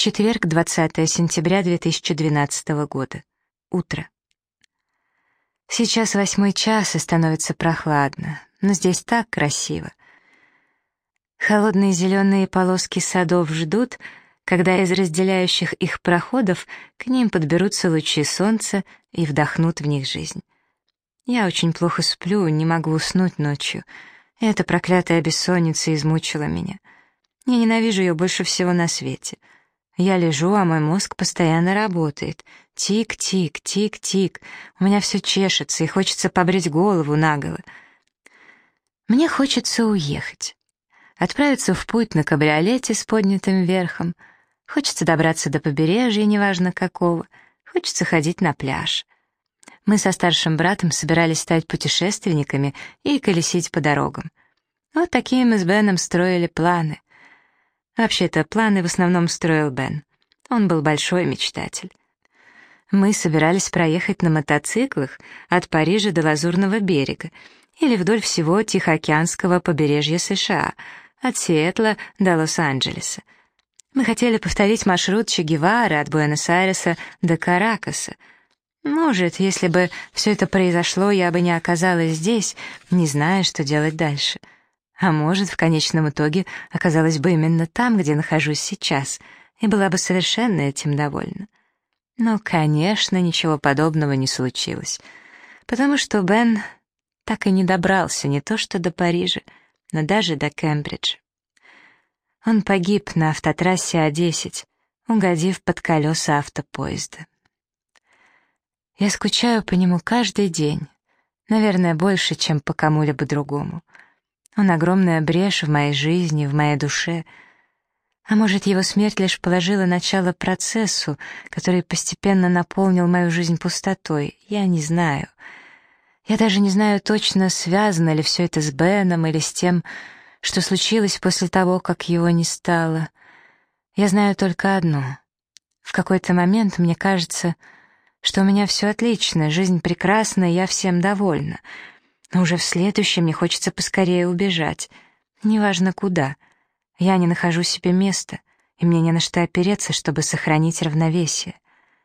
Четверг, 20 сентября 2012 года. Утро. Сейчас 8 час, и становится прохладно, но здесь так красиво. Холодные зеленые полоски садов ждут, когда из разделяющих их проходов к ним подберутся лучи солнца и вдохнут в них жизнь. Я очень плохо сплю, не могу уснуть ночью. Эта проклятая бессонница измучила меня. Я ненавижу ее больше всего на свете. Я лежу, а мой мозг постоянно работает. Тик-тик, тик-тик. У меня все чешется, и хочется побрить голову наголо. Мне хочется уехать. Отправиться в путь на кабриолете с поднятым верхом. Хочется добраться до побережья, неважно какого. Хочется ходить на пляж. Мы со старшим братом собирались стать путешественниками и колесить по дорогам. Вот такие мы с Беном строили планы. Вообще-то, планы в основном строил Бен. Он был большой мечтатель. Мы собирались проехать на мотоциклах от Парижа до Лазурного берега или вдоль всего Тихоокеанского побережья США, от Сиэтла до Лос-Анджелеса. Мы хотели повторить маршрут Че Гевары от Буэнос-Айреса до Каракаса. Может, если бы все это произошло, я бы не оказалась здесь, не зная, что делать дальше. А может, в конечном итоге оказалась бы именно там, где нахожусь сейчас, и была бы совершенно этим довольна. Но, конечно, ничего подобного не случилось, потому что Бен так и не добрался не то что до Парижа, но даже до Кембриджа. Он погиб на автотрассе А10, угодив под колеса автопоезда. Я скучаю по нему каждый день, наверное, больше, чем по кому-либо другому. Он огромная брешь в моей жизни, в моей душе. А может, его смерть лишь положила начало процессу, который постепенно наполнил мою жизнь пустотой? Я не знаю. Я даже не знаю точно, связано ли все это с Беном или с тем, что случилось после того, как его не стало. Я знаю только одно. В какой-то момент мне кажется, что у меня все отлично, жизнь прекрасна, и я всем довольна. Но уже в следующем мне хочется поскорее убежать. Неважно куда. Я не нахожу себе места, и мне не на что опереться, чтобы сохранить равновесие.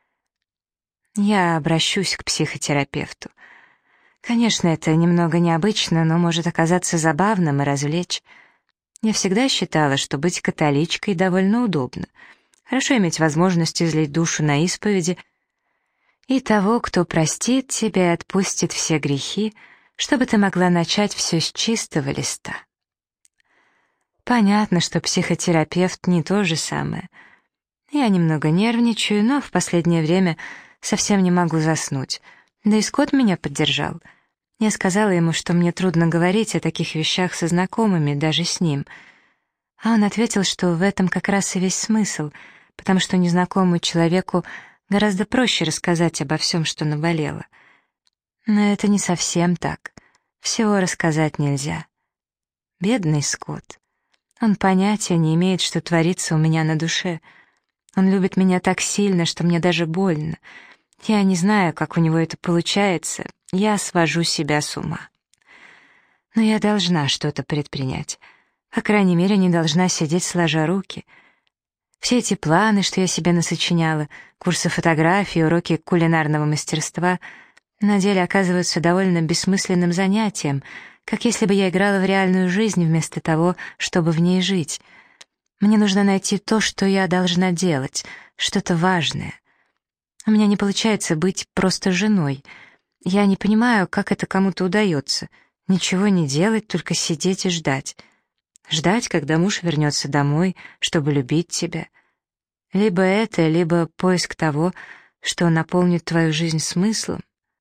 Я обращусь к психотерапевту. Конечно, это немного необычно, но может оказаться забавным и развлечь. Я всегда считала, что быть католичкой довольно удобно. Хорошо иметь возможность излить душу на исповеди, и того, кто простит тебя и отпустит все грехи, чтобы ты могла начать все с чистого листа. Понятно, что психотерапевт не то же самое. Я немного нервничаю, но в последнее время совсем не могу заснуть. Да и Скотт меня поддержал. Я сказала ему, что мне трудно говорить о таких вещах со знакомыми, даже с ним. А он ответил, что в этом как раз и весь смысл, потому что незнакомому человеку гораздо проще рассказать обо всем, что наболело. Но это не совсем так. Всего рассказать нельзя. Бедный Скотт. Он понятия не имеет, что творится у меня на душе. Он любит меня так сильно, что мне даже больно. Я не знаю, как у него это получается. Я свожу себя с ума. Но я должна что-то предпринять. По крайней мере, не должна сидеть сложа руки. Все эти планы, что я себе насочиняла, курсы фотографии, уроки кулинарного мастерства — на деле оказываются довольно бессмысленным занятием, как если бы я играла в реальную жизнь вместо того, чтобы в ней жить. Мне нужно найти то, что я должна делать, что-то важное. У меня не получается быть просто женой. Я не понимаю, как это кому-то удается. Ничего не делать, только сидеть и ждать. Ждать, когда муж вернется домой, чтобы любить тебя. Либо это, либо поиск того, что наполнит твою жизнь смыслом.